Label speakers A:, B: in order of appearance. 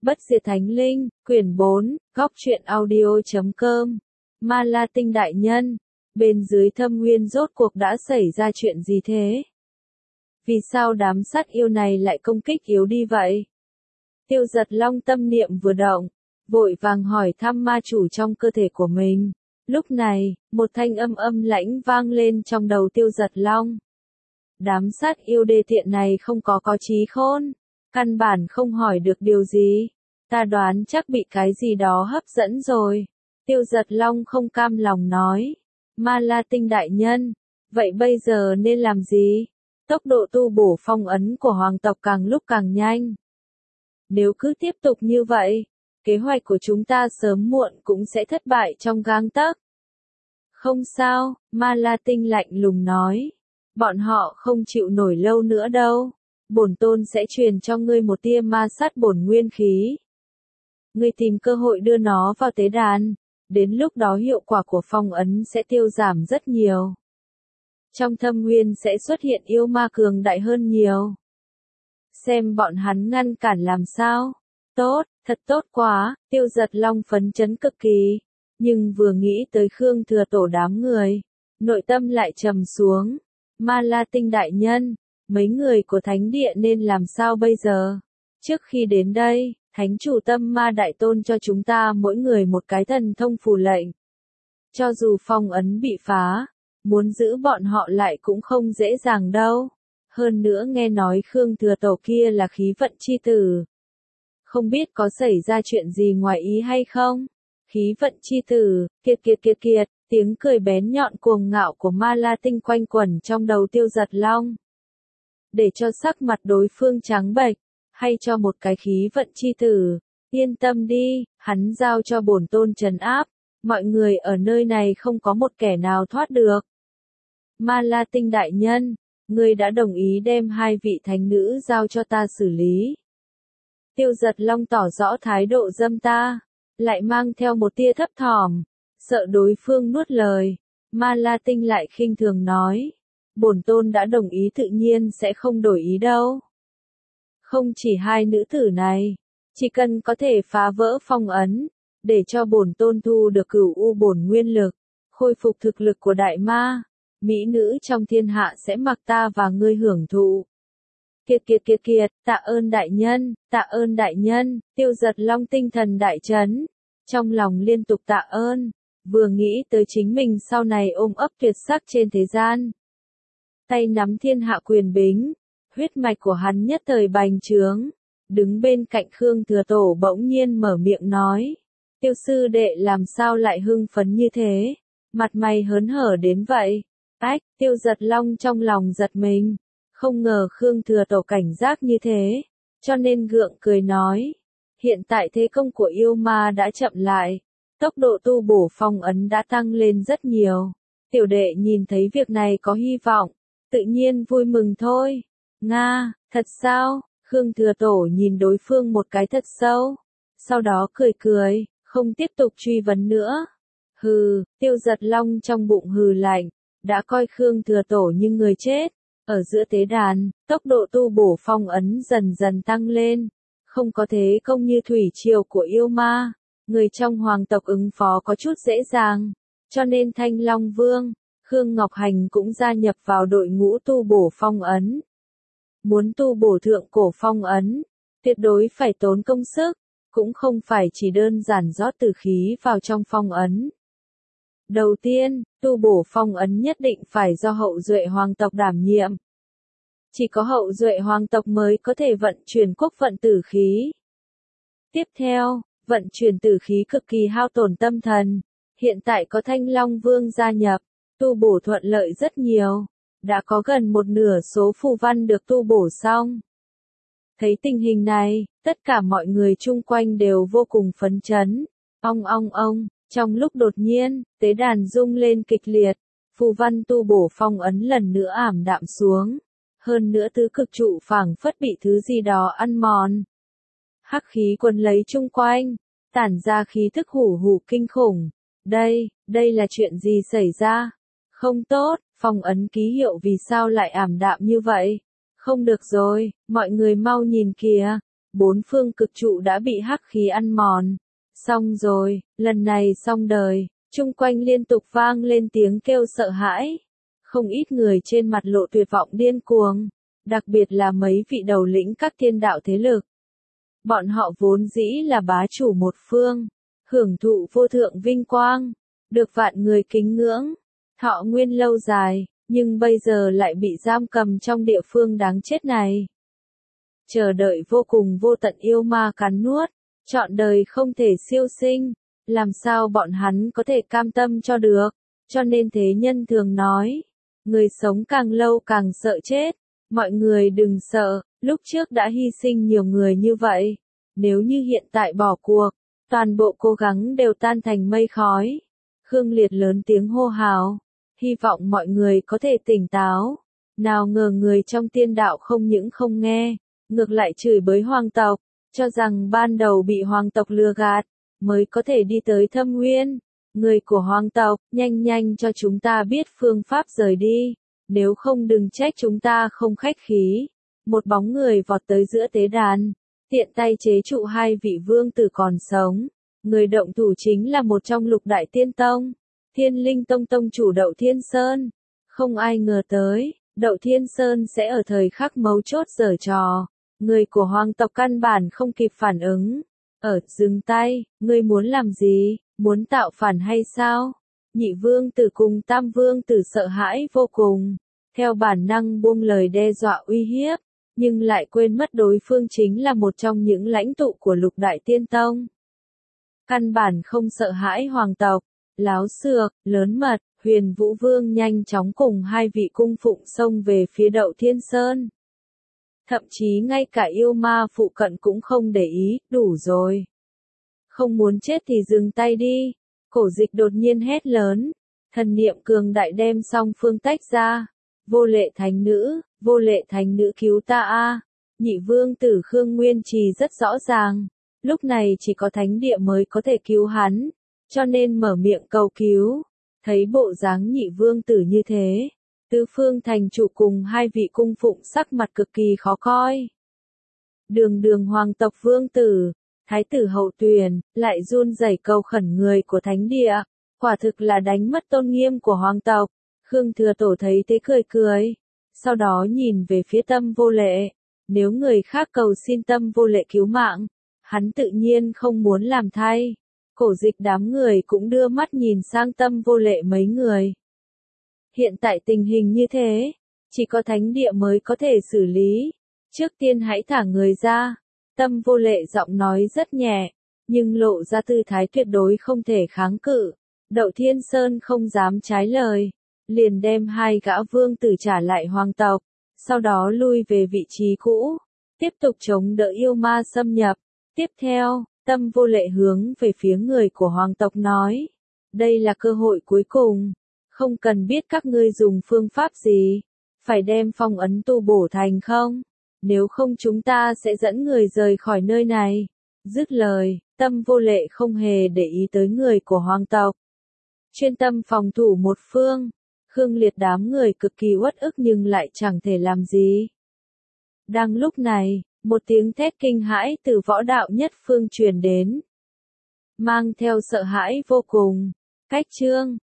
A: Bất diệt thánh linh, quyển 4, góc truyện audio.com. Ma La Tinh đại nhân, bên dưới thâm nguyên rốt cuộc đã xảy ra chuyện gì thế? Vì sao đám sát yêu này lại công kích yếu đi vậy? Tiêu Giật Long tâm niệm vừa động, vội vàng hỏi thăm ma chủ trong cơ thể của mình. Lúc này, một thanh âm lãnh vang lên trong đầu Tiêu Giật Long. Đám sát yêu đê tiện này không có trí khôn, căn bản không hỏi được điều gì. Ta đoán chắc bị cái gì đó hấp dẫn rồi. Tiêu Giật Long không cam lòng nói. Ma La Tinh đại nhân, vậy bây giờ nên làm gì? Tốc độ tu bổ phong ấn của hoàng tộc càng lúc càng nhanh. Nếu cứ tiếp tục như vậy, kế hoạch của chúng ta sớm muộn cũng sẽ thất bại trong gang tấc. Không sao, Ma La Tinh lạnh lùng nói. Bọn họ không chịu nổi lâu nữa đâu. Bổn tôn sẽ truyền cho ngươi một tia ma sát bổn nguyên khí. Ngươi tìm cơ hội đưa nó vào tế đàn. Đến lúc đó hiệu quả của phong ấn sẽ tiêu giảm rất nhiều. Trong thâm nguyên sẽ xuất hiện yêu ma cường đại hơn nhiều. Xem bọn hắn ngăn cản làm sao. Tốt, thật tốt quá, Tiêu Giật Long phấn chấn cực kỳ. Nhưng vừa nghĩ tới Khương Thừa Tổ đám người, nội tâm lại trầm xuống. Ma La Tinh đại nhân, mấy người của thánh địa nên làm sao bây giờ? Trước khi đến đây, thánh chủ Tâm Ma đại tôn cho chúng ta mỗi người một cái thần thông phù lệnh. Cho dù phong ấn bị phá, muốn giữ bọn họ lại cũng không dễ dàng đâu. Hơn nữa nghe nói Khương Thừa Tổ kia là khí vận chi tử. Không biết có xảy ra chuyện gì ngoài ý hay không? Khí vận chi tử, kiệt, tiếng cười bén nhọn cuồng ngạo của Ma La Tinh quanh quẩn trong đầu Tiêu Giật Long. Để cho sắc mặt đối phương trắng bệch, hay cho một cái khí vận chi tử, yên tâm đi, hắn giao cho bổn tôn trấn áp, mọi người ở nơi này không có một kẻ nào thoát được. Ma La Tinh đại nhân, ngươi đã đồng ý đem hai vị thánh nữ giao cho ta xử lý. Tiêu Giật Long tỏ rõ thái độ dâm ta, lại mang theo một tia thấp thỏm, sợ đối phương nuốt lời. Ma La Tinh lại khinh thường nói, bổn tôn đã đồng ý tự nhiên sẽ không đổi ý đâu. Không chỉ hai nữ tử này, chỉ cần có thể phá vỡ phong ấn, để cho bổn tôn thu được cửu u bổn nguyên lực, khôi phục thực lực của đại ma, mỹ nữ trong thiên hạ sẽ mặc ta và ngươi hưởng thụ. Kiệt, tạ ơn đại nhân, Tiêu Giật Long tinh thần đại chấn, trong lòng liên tục tạ ơn, vừa nghĩ tới chính mình sau này ôm ấp tuyệt sắc trên thế gian. Tay nắm thiên hạ quyền bính, huyết mạch của hắn nhất thời bành trướng, đứng bên cạnh Khương Thừa Tổ bỗng nhiên mở miệng nói, Tiêu sư đệ làm sao lại hưng phấn như thế, mặt mày hớn hở đến vậy. Tiêu Giật Long trong lòng giật mình, không ngờ Khương Thừa Tổ cảnh giác như thế, cho nên gượng cười nói, hiện tại thế công của yêu ma đã chậm lại, tốc độ tu bổ phong ấn đã tăng lên rất nhiều. Tiểu đệ nhìn thấy việc này có hy vọng, tự nhiên vui mừng thôi. Nga, thật sao? Khương Thừa Tổ nhìn đối phương một cái thật sâu, sau đó cười, không tiếp tục truy vấn nữa. Hừ, Tiêu Giật Long trong bụng hừ lạnh, đã coi Khương Thừa Tổ như người chết. Ở giữa tế đàn, tốc độ tu bổ phong ấn dần dần tăng lên, không có thế công như thủy triều của yêu ma, người trong hoàng tộc ứng phó có chút dễ dàng, cho nên Thanh Long Vương, Khương Ngọc Hành cũng gia nhập vào đội ngũ tu bổ phong ấn. Muốn tu bổ thượng cổ phong ấn, tuyệt đối phải tốn công sức, cũng không phải chỉ đơn giản rót tử khí vào trong phong ấn. Đầu tiên, tu bổ phong ấn nhất định phải do hậu duệ hoàng tộc đảm nhiệm. Chỉ có hậu duệ hoàng tộc mới có thể vận chuyển quốc vận tử khí. Tiếp theo, vận chuyển tử khí cực kỳ hao tổn tâm thần. Hiện tại có Thanh Long Vương gia nhập, tu bổ thuận lợi rất nhiều. Đã có gần một nửa số phù văn được tu bổ xong. Thấy tình hình này, tất cả mọi người chung quanh đều vô cùng phấn chấn. Ong. Trong lúc đột nhiên, tế đàn rung lên kịch liệt, phù văn tu bổ phong ấn lần nữa ảm đạm xuống. Hơn nữa tứ cực trụ phảng phất bị thứ gì đó ăn mòn. Hắc khí quấn lấy chung quanh, tản ra khí thức hủ kinh khủng. Đây là chuyện gì xảy ra? Không tốt, phong ấn ký hiệu vì sao lại ảm đạm như vậy? Không được rồi, mọi người mau nhìn kìa. 4 phương cực trụ đã bị hắc khí ăn mòn. Xong rồi, lần này xong đời, chung quanh liên tục vang lên tiếng kêu sợ hãi. Không ít người trên mặt lộ tuyệt vọng điên cuồng, đặc biệt là mấy vị đầu lĩnh các thiên đạo thế lực. Bọn họ vốn dĩ là bá chủ một phương, hưởng thụ vô thượng vinh quang, được vạn người kính ngưỡng, thọ nguyên lâu dài, nhưng bây giờ lại bị giam cầm trong địa phương đáng chết này. Chờ đợi vô cùng vô tận yêu ma cắn nuốt, trọn đời không thể siêu sinh, làm sao bọn hắn có thể cam tâm cho được, cho nên thế nhân thường nói, người sống càng lâu càng sợ chết, mọi người đừng sợ, lúc trước đã hy sinh nhiều người như vậy, nếu như hiện tại bỏ cuộc, toàn bộ cố gắng đều tan thành mây khói. Khương Liệt lớn tiếng hô hào, hy vọng mọi người có thể tỉnh táo, nào ngờ người trong tiên đạo không những không nghe, ngược lại chửi bới hoàng tộc, cho rằng ban đầu bị hoàng tộc lừa gạt, mới có thể đi tới Thâm Nguyên. Người của hoàng tộc, nhanh nhanh cho chúng ta biết phương pháp rời đi, nếu không đừng trách chúng ta không khách khí. Một bóng người vọt tới giữa tế đàn, tiện tay chế trụ hai vị vương tử còn sống. Người động thủ chính là một trong lục đại tiên tông, Thiên Linh Tông tông chủ Đậu Thiên Sơn. Không ai ngờ tới, Đậu Thiên Sơn sẽ ở thời khắc mấu chốt giở trò. Người của hoàng tộc căn bản không kịp phản ứng. Dừng tay, ngươi muốn làm gì, muốn tạo phản hay sao? Nhị vương tử cùng tam vương tử sợ hãi vô cùng, theo bản năng buông lời đe dọa uy hiếp, nhưng lại quên mất đối phương chính là một trong những lãnh tụ của lục đại tiên tông. Căn bản không sợ hãi hoàng tộc, láo xược, lớn mật, Huyền Vũ Vương nhanh chóng cùng hai vị cung phụng xông về phía Đậu Thiên Sơn. Thậm chí ngay cả yêu ma phụ cận cũng không để ý, đủ rồi. Không muốn chết thì dừng tay đi. Cổ Dịch đột nhiên hét lớn, thần niệm cường đại đem song phương tách ra. Vô lệ thánh nữ cứu ta a! Nhị vương tử Khương Nguyên Trì rất rõ ràng, lúc này chỉ có thánh địa mới có thể cứu hắn, cho nên mở miệng cầu cứu. Thấy bộ dáng nhị vương tử như thế, tứ phương thành chủ cùng hai vị cung phụng sắc mặt cực kỳ khó coi. Đường hoàng tộc vương tử, thái tử hậu tuyền, lại run rẩy cầu khẩn người của thánh địa, quả thực là đánh mất tôn nghiêm của hoàng tộc. Khương Thừa Tổ thấy thế cười cười, sau đó nhìn về phía Tâm Vô Lệ, nếu người khác cầu xin Tâm Vô Lệ cứu mạng, hắn tự nhiên không muốn làm thay. Cổ Dịch đám người cũng đưa mắt nhìn sang Tâm Vô Lệ mấy người. Hiện tại tình hình như thế, chỉ có thánh địa mới có thể xử lý. Trước tiên hãy thả người ra. Tâm Vô Lệ giọng nói rất nhẹ, nhưng lộ ra tư thái tuyệt đối không thể kháng cự. Đậu Thiên Sơn không dám trái lời, liền đem hai gã vương tử trả lại hoàng tộc, sau đó lui về vị trí cũ, tiếp tục chống đỡ yêu ma xâm nhập. Tiếp theo, Tâm Vô Lệ hướng về phía người của hoàng tộc nói, đây là cơ hội cuối cùng, không cần biết các ngươi dùng phương pháp gì, phải đem phong ấn tu bổ thành không, nếu không chúng ta sẽ dẫn người rời khỏi nơi này. Dứt lời, Tâm Vô Lệ không hề để ý tới người của hoàng tộc, chuyên tâm phòng thủ một phương. Khương Liệt đám người cực kỳ uất ức nhưng lại chẳng thể làm gì. Đang lúc này, một tiếng thét kinh hãi từ võ đạo nhất phương truyền đến, mang theo sợ hãi vô cùng. Cách chương